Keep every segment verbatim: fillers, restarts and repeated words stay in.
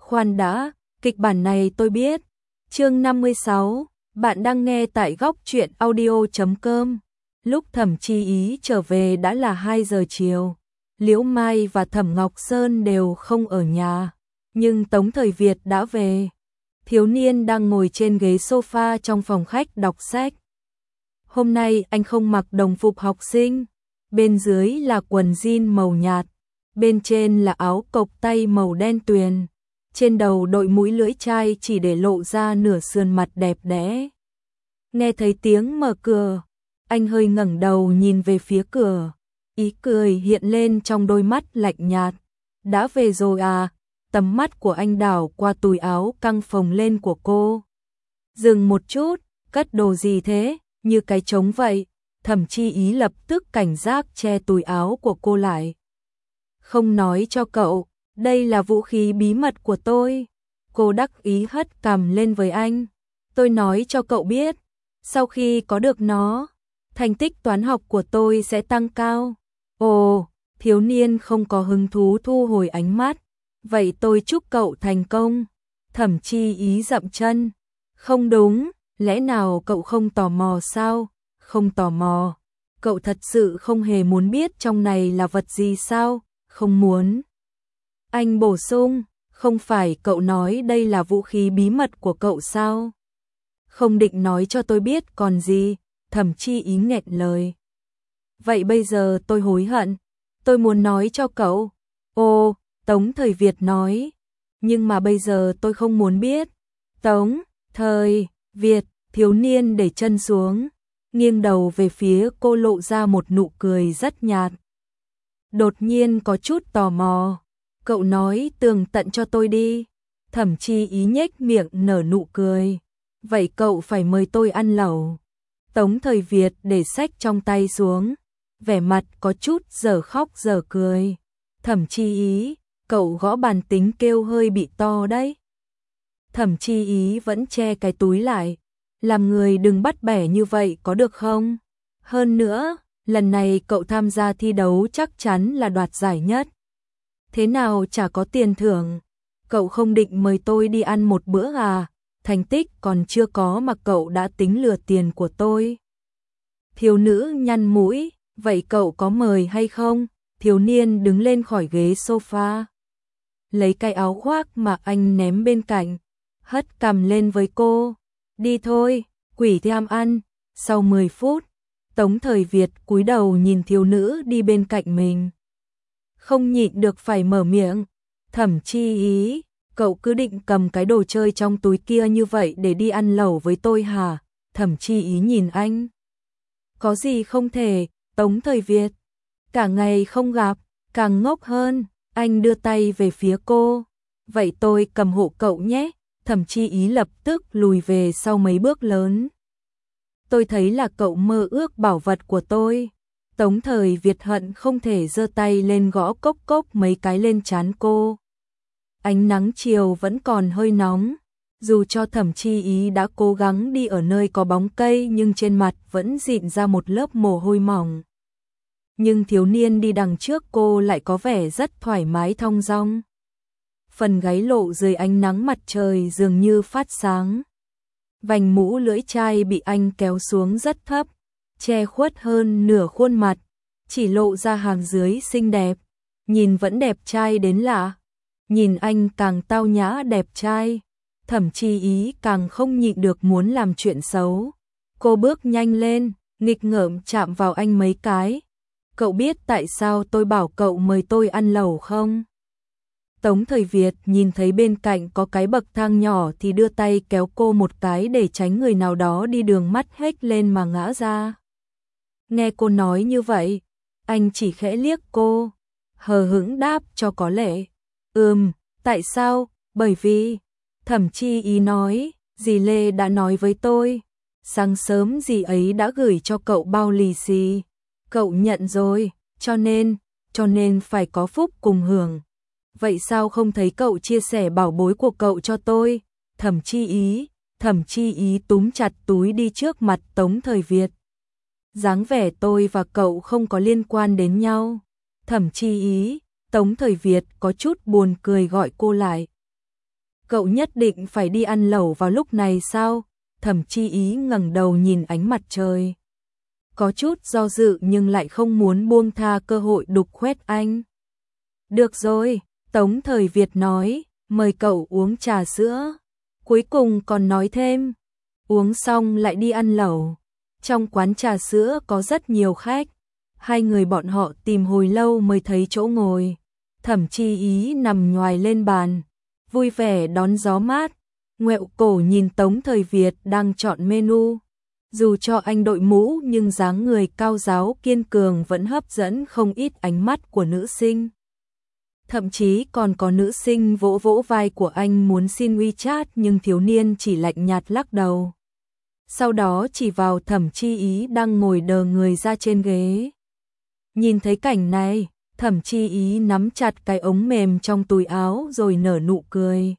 Khoan đã, kịch bản này tôi biết. Chương năm mươi sáu, bạn đang nghe tại góc truyện audio chấm com. Lúc Thẩm Chi Ý trở về đã là hai giờ chiều. Liễu Mai và Thẩm Ngọc Sơn đều không ở nhà, nhưng Tống Thời Việt đã về. Thiếu niên đang ngồi trên ghế sofa trong phòng khách đọc sách. Hôm nay anh không mặc đồng phục học sinh, bên dưới là quần jean màu nhạt, bên trên là áo cộc tay màu đen tuyền. Trên đầu đội mũi lưỡi chai chỉ để lộ ra nửa sườn mặt đẹp đẽ. Nghe thấy tiếng mở cửa, anh hơi ngẩng đầu nhìn về phía cửa, ý cười hiện lên trong đôi mắt lạnh nhạt. Đã về rồi à? Tầm mắt của anh đảo qua túi áo căng phồng lên của cô. Dừng một chút, cất đồ gì thế? Như cái trống vậy. Thẩm Chi Ý lập tức cảnh giác che túi áo của cô lại. Không nói cho cậu, đây là vũ khí bí mật của tôi. Cô đắc ý hất cằm lên với anh. Tôi nói cho cậu biết, sau khi có được nó, thành tích toán học của tôi sẽ tăng cao. Ồ, thiếu niên không có hứng thú thu hồi ánh mắt. Vậy tôi chúc cậu thành công. Thẩm Chi Ý dậm chân. Không đúng, lẽ nào cậu không tò mò sao? Không tò mò. Cậu thật sự không hề muốn biết trong này là vật gì sao? Không muốn. Anh bổ sung, không phải cậu nói đây là vũ khí bí mật của cậu sao? Không định nói cho tôi biết còn gì. Thẩm Chi Ý nghẹn lời. Vậy bây giờ tôi hối hận. Tôi muốn nói cho cậu. Ồ, Tống Thời Việt nói. Nhưng mà bây giờ tôi không muốn biết. Tống Thời Việt, thiếu niên để chân xuống, nghiêng đầu về phía cô, lộ ra một nụ cười rất nhạt. Đột nhiên có chút tò mò. Cậu nói tường tận cho tôi đi. Thẩm Chi Ý nhếch miệng nở nụ cười. Vậy cậu phải mời tôi ăn lẩu. Tống Thời Việt để sách trong tay xuống, vẻ mặt có chút dở khóc dở cười. Thẩm Chi Ý, cậu gõ bàn tính kêu hơi bị to đấy. Thẩm Chi Ý vẫn che cái túi lại. Làm người đừng bắt bẻ như vậy có được không? Hơn nữa, lần này cậu tham gia thi đấu chắc chắn là đoạt giải nhất. Thế nào chả có tiền thưởng. Cậu không định mời tôi đi ăn một bữa à? Thành tích còn chưa có mà cậu đã tính lừa tiền của tôi. Thiếu nữ nhăn mũi, vậy cậu có mời hay không? Thiếu niên đứng lên khỏi ghế sofa, lấy cái áo khoác mà anh ném bên cạnh, hất cằm lên với cô. Đi thôi, quỷ tham ăn. Sau mười phút, Tống Thời Việt cúi đầu nhìn thiếu nữ đi bên cạnh mình. Không nhịn được phải mở miệng. Thẩm Chi Ý, cậu cứ định cầm cái đồ chơi trong túi kia như vậy để đi ăn lẩu với tôi hả? Thẩm Chi Ý nhìn anh. Có gì không thể, Tống Thời Việt. Cả ngày không gặp, càng ngốc hơn. Anh đưa tay về phía cô. Vậy tôi cầm hộ cậu nhé. Thẩm Chi Ý lập tức lùi về sau mấy bước lớn. Tôi thấy là cậu mơ ước bảo vật của tôi. Tống Thời Việt hận không thể giơ tay lên gõ cốc cốc mấy cái lên trán cô. Ánh nắng chiều vẫn còn hơi nóng. Dù cho Thẩm Chi Ý đã cố gắng đi ở nơi có bóng cây nhưng trên mặt vẫn dịn ra một lớp mồ hôi mỏng. Nhưng thiếu niên đi đằng trước cô lại có vẻ rất thoải mái thong dong. Phần gáy lộ dưới ánh nắng mặt trời dường như phát sáng. Vành mũ lưỡi chai bị anh kéo xuống rất thấp, che khuất hơn nửa khuôn mặt, chỉ lộ ra hàm dưới xinh đẹp. Nhìn vẫn đẹp trai đến lạ. Nhìn anh càng tao nhã đẹp trai, Thẩm Chi Ý càng không nhịn được muốn làm chuyện xấu. Cô bước nhanh lên, nghịch ngợm chạm vào anh mấy cái. Cậu biết tại sao tôi bảo cậu mời tôi ăn lẩu không? Tống Thời Việt nhìn thấy bên cạnh có cái bậc thang nhỏ thì đưa tay kéo cô một cái để tránh người nào đó đi đường mắt hếch lên mà ngã ra. Nghe cô nói như vậy, anh chỉ khẽ liếc cô, hờ hững đáp cho có lệ. Ừm, tại sao? Bởi vì, Thẩm Chi Ý nói, dì Lê đã nói với tôi. Sáng sớm dì ấy đã gửi cho cậu bao lì xì. Cậu nhận rồi, cho nên, cho nên phải có phúc cùng hưởng. Vậy sao không thấy cậu chia sẻ bảo bối của cậu cho tôi? Thẩm Chi Ý, Thẩm Chi Ý túm chặt túi đi trước mặt Tống Thời Việt. Dáng vẻ tôi và cậu không có liên quan đến nhau. Thẩm Chi Ý, Tống Thời Việt có chút buồn cười gọi cô lại. Cậu nhất định phải đi ăn lẩu vào lúc này sao? Thẩm Chi Ý ngẩng đầu nhìn ánh mặt trời. Có chút do dự nhưng lại không muốn buông tha cơ hội đục khoét anh. Được rồi, Tống Thời Việt nói, mời cậu uống trà sữa. Cuối cùng còn nói thêm, uống xong lại đi ăn lẩu. Trong quán trà sữa có rất nhiều khách. Hai người bọn họ tìm hồi lâu mới thấy chỗ ngồi. Thẩm Chi Ý nằm nhoài lên bàn, vui vẻ đón gió mát, ngoẹo cổ nhìn Tống Thời Việt đang chọn menu. Dù cho anh đội mũ nhưng dáng người cao ráo kiên cường vẫn hấp dẫn không ít ánh mắt của nữ sinh. Thậm chí còn có nữ sinh vỗ vỗ vai của anh muốn xin WeChat nhưng thiếu niên chỉ lạnh nhạt lắc đầu. Sau đó chỉ vào Thẩm Chi Ý đang ngồi đờ người ra trên ghế. Nhìn thấy cảnh này, Thẩm Chi Ý nắm chặt cái ống mềm trong túi áo rồi nở nụ cười.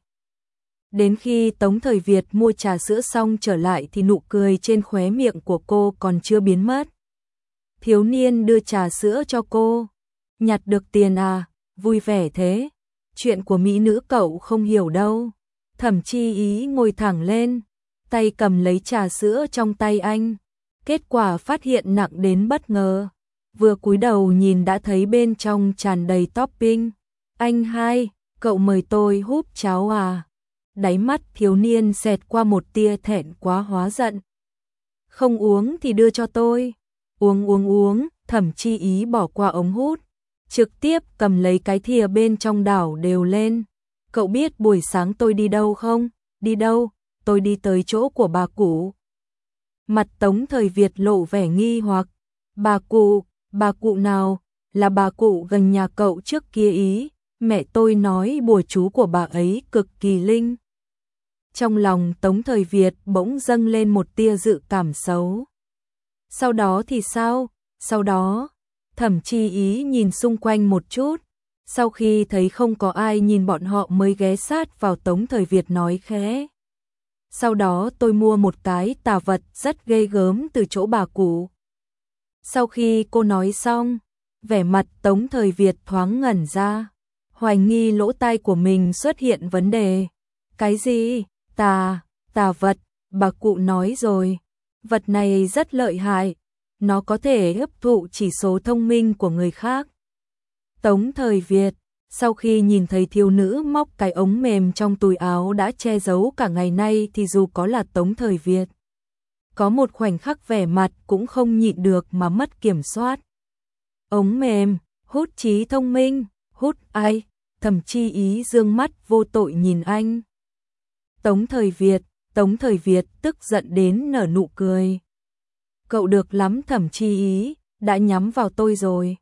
Đến khi Tống Thời Việt mua trà sữa xong trở lại thì nụ cười trên khóe miệng của cô còn chưa biến mất. Thiếu niên đưa trà sữa cho cô. Nhặt được tiền à, vui vẻ thế. Chuyện của mỹ nữ cậu không hiểu đâu. Thẩm Chi Ý ngồi thẳng lên, tay cầm lấy trà sữa trong tay anh. Kết quả phát hiện nặng đến bất ngờ. Vừa cúi đầu nhìn đã thấy bên trong tràn đầy topping. Anh hai, cậu mời tôi húp cháo à? Đáy mắt thiếu niên xẹt qua một tia thẹn quá hóa giận. Không uống thì đưa cho tôi. Uống uống uống, Thẩm Chi Ý bỏ qua ống hút, trực tiếp cầm lấy cái thìa bên trong đảo đều lên. Cậu biết buổi sáng tôi đi đâu không? Đi đâu? Tôi đi tới chỗ của bà cụ. Mặt Tống Thời Việt lộ vẻ nghi hoặc. Bà cụ, bà cụ nào? Là bà cụ gần nhà cậu trước kia ý. Mẹ tôi nói bùa chú của bà ấy cực kỳ linh. Trong lòng Tống Thời Việt bỗng dâng lên một tia dự cảm xấu. Sau đó thì sao? Sau đó, Thẩm Chi Ý nhìn xung quanh một chút. Sau khi thấy không có ai nhìn bọn họ mới ghé sát vào Tống Thời Việt nói khẽ. Sau đó tôi mua một cái tà vật rất ghê gớm từ chỗ bà cụ. Sau khi cô nói xong, vẻ mặt Tống Thời Việt thoáng ngẩn ra. Hoài nghi lỗ tai của mình xuất hiện vấn đề. Cái gì? Tà, tà vật, bà cụ nói rồi. Vật này rất lợi hại. Nó có thể hấp thụ chỉ số thông minh của người khác. Tống Thời Việt, sau khi nhìn thấy thiếu nữ móc cái ống mềm trong túi áo đã che giấu cả ngày nay thì dù có là Tống Thời Việt, có một khoảnh khắc vẻ mặt cũng không nhịn được mà mất kiểm soát. Ống mềm, hút trí thông minh, hút ai? Thẩm Chi Ý dương mắt vô tội nhìn anh. Tống Thời Việt, Tống Thời Việt tức giận đến nở nụ cười. Cậu được lắm Thẩm Chi Ý, đã nhắm vào tôi rồi.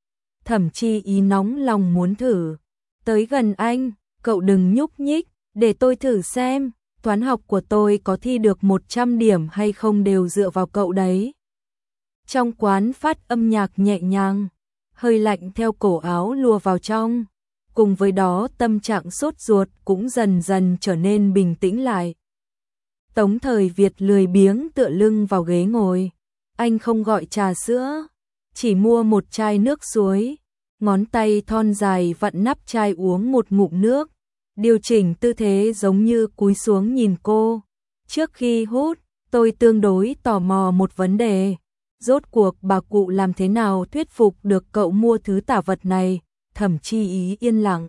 Thẩm Chi Ý nóng lòng muốn thử. Tới gần anh, cậu đừng nhúc nhích, để tôi thử xem. Toán học của tôi có thi được một trăm điểm hay không đều dựa vào cậu đấy. Trong quán phát âm nhạc nhẹ nhàng, hơi lạnh theo cổ áo lùa vào trong. Cùng với đó tâm trạng sốt ruột cũng dần dần trở nên bình tĩnh lại. Tống Thời Việt lười biếng tựa lưng vào ghế ngồi. Anh không gọi trà sữa, chỉ mua một chai nước suối. Ngón tay thon dài vặn nắp chai uống một ngụm nước. Điều chỉnh tư thế giống như cúi xuống nhìn cô. Trước khi hút, tôi tương đối tò mò một vấn đề. Rốt cuộc bà cụ làm thế nào thuyết phục được cậu mua thứ tà vật này? Thẩm Chi Ý yên lặng.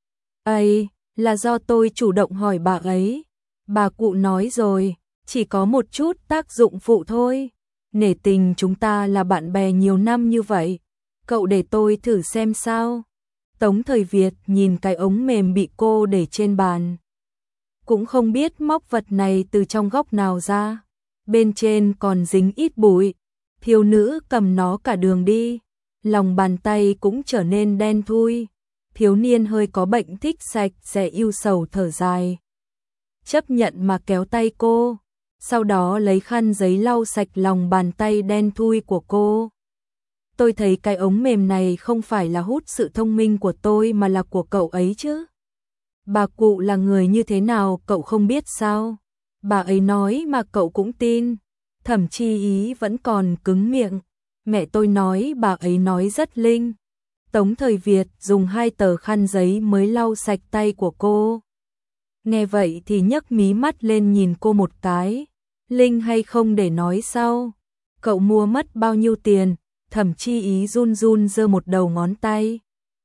Ây, là do tôi chủ động hỏi bà ấy. Bà cụ nói rồi, chỉ có một chút tác dụng phụ thôi. Nể tình chúng ta là bạn bè nhiều năm như vậy. Cậu để tôi thử xem sao. Tống Thời Việt nhìn cái ống mềm bị cô để trên bàn. Cũng không biết móc vật này từ trong góc nào ra. Bên trên còn dính ít bụi. Thiếu nữ cầm nó cả đường đi. Lòng bàn tay cũng trở nên đen thui. Thiếu niên hơi có bệnh thích sạch sẽ yêu sầu thở dài. Chấp nhận mà kéo tay cô. Sau đó lấy khăn giấy lau sạch lòng bàn tay đen thui của cô. Tôi thấy cái ống mềm này không phải là hút sự thông minh của tôi mà là của cậu ấy chứ. Bà cụ là người như thế nào cậu không biết sao? Bà ấy nói mà cậu cũng tin. Thẩm Chi Ý vẫn còn cứng miệng. Mẹ tôi nói bà ấy nói rất linh. Tống Thời Việt dùng hai tờ khăn giấy mới lau sạch tay của cô. Nghe vậy thì nhấc mí mắt lên nhìn cô một cái. Linh hay không để nói sau. Cậu mua mất bao nhiêu tiền? Thẩm Chi Ý run run giơ một đầu ngón tay.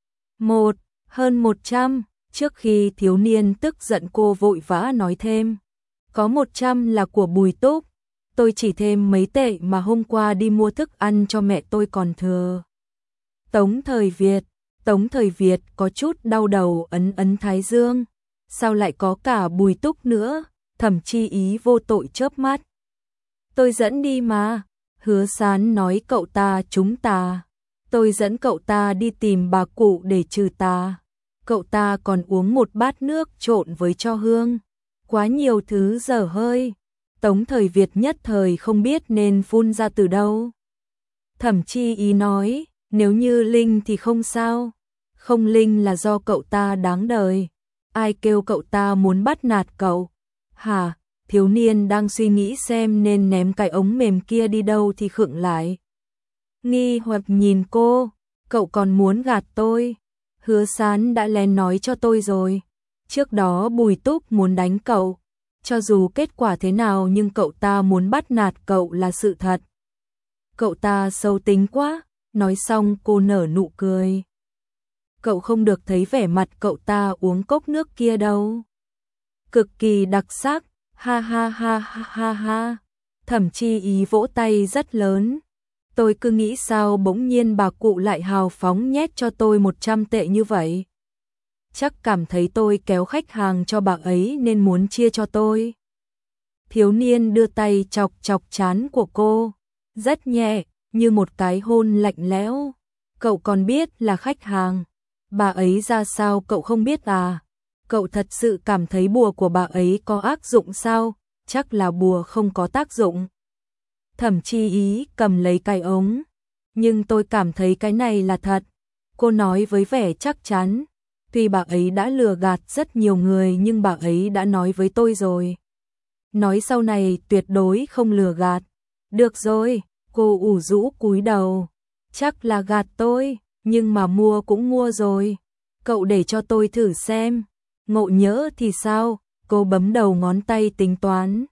Một, hơn một trăm. Trước khi thiếu niên tức giận cô vội vã nói thêm. Có một trăm là của Bùi Túc. Tôi chỉ thêm mấy tệ mà hôm qua đi mua thức ăn cho mẹ tôi còn thừa. Tống Thời Việt, Tống Thời Việt có chút đau đầu ấn ấn thái dương. Sao lại có cả Bùi Túc nữa? Thẩm Chi Ý vô tội chớp mắt. Tôi dẫn đi mà. Hứa Sán nói cậu ta trúng tà. Tôi dẫn cậu ta đi tìm bà cụ để trừ tà. Cậu ta còn uống một bát nước trộn với cho hương. Quá nhiều thứ dở hơi. Tống Thời Việt nhất thời không biết nên phun ra từ đâu. Thẩm Chi Ý nói, nếu như Linh thì không sao. Không Linh là do cậu ta đáng đời. Ai kêu cậu ta muốn bắt nạt cậu? Hả? Thiếu niên đang suy nghĩ xem nên ném cái ống mềm kia đi đâu thì khựng lại. Nghi hoặc nhìn cô, cậu còn muốn gạt tôi. Hứa Sán đã lén nói cho tôi rồi. Trước đó Bùi Túc muốn đánh cậu. Cho dù kết quả thế nào nhưng cậu ta muốn bắt nạt cậu là sự thật. Cậu ta xấu tính quá. Nói xong cô nở nụ cười. Cậu không được thấy vẻ mặt cậu ta uống cốc nước kia đâu. Cực kỳ đặc sắc. Ha ha ha ha ha ha. Thẩm Chi Ý vỗ tay rất lớn. Tôi cứ nghĩ sao bỗng nhiên bà cụ lại hào phóng nhét cho tôi một trăm tệ như vậy. Chắc cảm thấy tôi kéo khách hàng cho bà ấy nên muốn chia cho tôi. Thiếu niên đưa tay chọc chọc trán của cô. Rất nhẹ, như một cái hôn lạnh lẽo. Cậu còn biết là khách hàng. Bà ấy ra sao cậu không biết à? Cậu thật sự cảm thấy bùa của bà ấy có ác dụng sao? Chắc là bùa không có tác dụng. Thẩm Chi Ý cầm lấy cái ống. Nhưng tôi cảm thấy cái này là thật. Cô nói với vẻ chắc chắn. Tuy bà ấy đã lừa gạt rất nhiều người nhưng bà ấy đã nói với tôi rồi. Nói sau này tuyệt đối không lừa gạt. Được rồi, cô ủ rũ cúi đầu. Chắc là gạt tôi, nhưng mà mua cũng mua rồi. Cậu để cho tôi thử xem. Ngộ nhỡ thì sao? Cô bấm đầu ngón tay tính toán.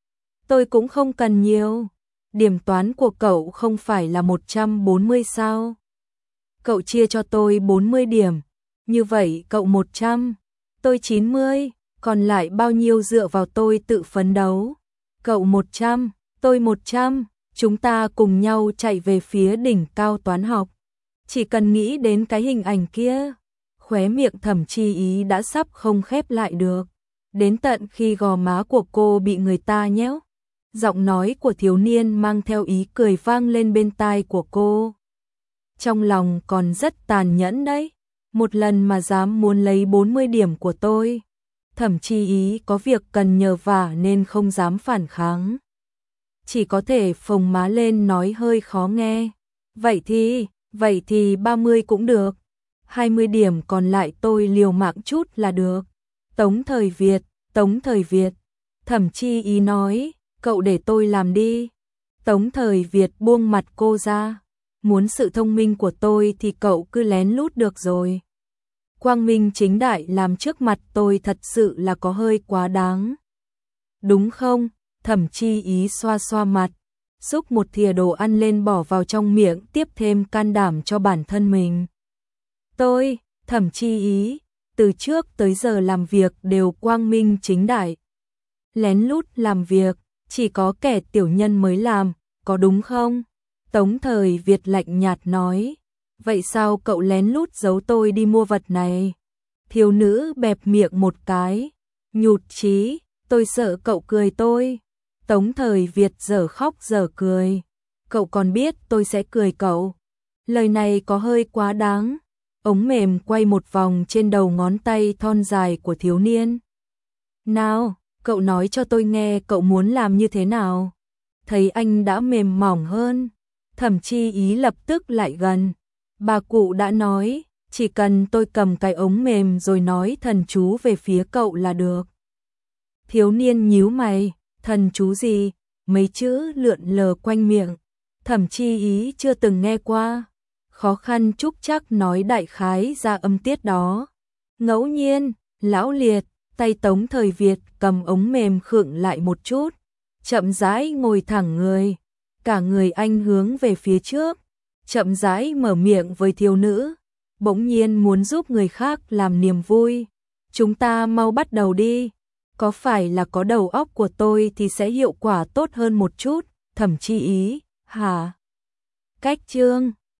Tôi cũng không cần nhiều. Điểm toán của cậu không phải là một trăm bốn mươi sao? Cậu chia cho tôi bốn mươi điểm. Như vậy cậu một trăm, tôi chín mươi, còn lại bao nhiêu dựa vào tôi tự phấn đấu. Cậu một trăm, tôi một trăm, chúng ta cùng nhau chạy về phía đỉnh cao toán học. Chỉ cần nghĩ đến cái hình ảnh kia, khóe miệng Thẩm Chi Ý đã sắp không khép lại được. Đến tận khi gò má của cô bị người ta nhéo, giọng nói của thiếu niên mang theo ý cười vang lên bên tai của cô. Trong lòng còn rất tàn nhẫn đấy. Một lần mà dám muốn lấy bốn mươi điểm của tôi. Thẩm Chi Ý có việc cần nhờ vả nên không dám phản kháng. Chỉ có thể phồng má lên nói hơi khó nghe. Vậy thì, vậy thì ba mươi cũng được. hai mươi điểm còn lại tôi liều mạng chút là được. Tống Thời Việt, Tống Thời Việt. Thẩm Chi Ý nói, cậu để tôi làm đi. Tống Thời Việt buông mặt cô ra. Muốn sự thông minh của tôi thì cậu cứ lén lút được rồi. Quang minh chính đại làm trước mặt tôi thật sự là có hơi quá đáng. Đúng không? Thẩm Chi Ý xoa xoa mặt, xúc một thìa đồ ăn lên bỏ vào trong miệng tiếp thêm can đảm cho bản thân mình. Tôi, Thẩm Chi Ý, từ trước tới giờ làm việc đều quang minh chính đại. Lén lút làm việc, chỉ có kẻ tiểu nhân mới làm, có đúng không? Tống Thời Việt lạnh nhạt nói. Vậy sao cậu lén lút giấu tôi đi mua vật này? Thiếu nữ bẹp miệng một cái. Nhụt chí, tôi sợ cậu cười tôi. Tống Thời Việt dở khóc dở cười. Cậu còn biết tôi sẽ cười cậu. Lời này có hơi quá đáng. Ống mềm quay một vòng trên đầu ngón tay thon dài của thiếu niên. Nào, cậu nói cho tôi nghe cậu muốn làm như thế nào? Thấy anh đã mềm mỏng hơn. Thẩm Chi Ý lập tức lại gần. Bà cụ đã nói, chỉ cần tôi cầm cái ống mềm rồi nói thần chú về phía cậu là được. Thiếu niên nhíu mày, thần chú gì? Mấy chữ lượn lờ quanh miệng. Thẩm Chi Ý chưa từng nghe qua. Khó khăn trúc chắc nói đại khái ra âm tiết đó. Ngẫu nhiên, lão liệt, Tay Tống Thời Việt cầm ống mềm khựng lại một chút, chậm rãi ngồi thẳng người, cả người anh hướng về phía trước, chậm rãi mở miệng với thiếu nữ, bỗng nhiên muốn giúp người khác làm niềm vui. Chúng ta mau bắt đầu đi, có phải là có đầu óc của tôi thì sẽ hiệu quả tốt hơn một chút, Thẩm Chi Ý, hả? Cách chương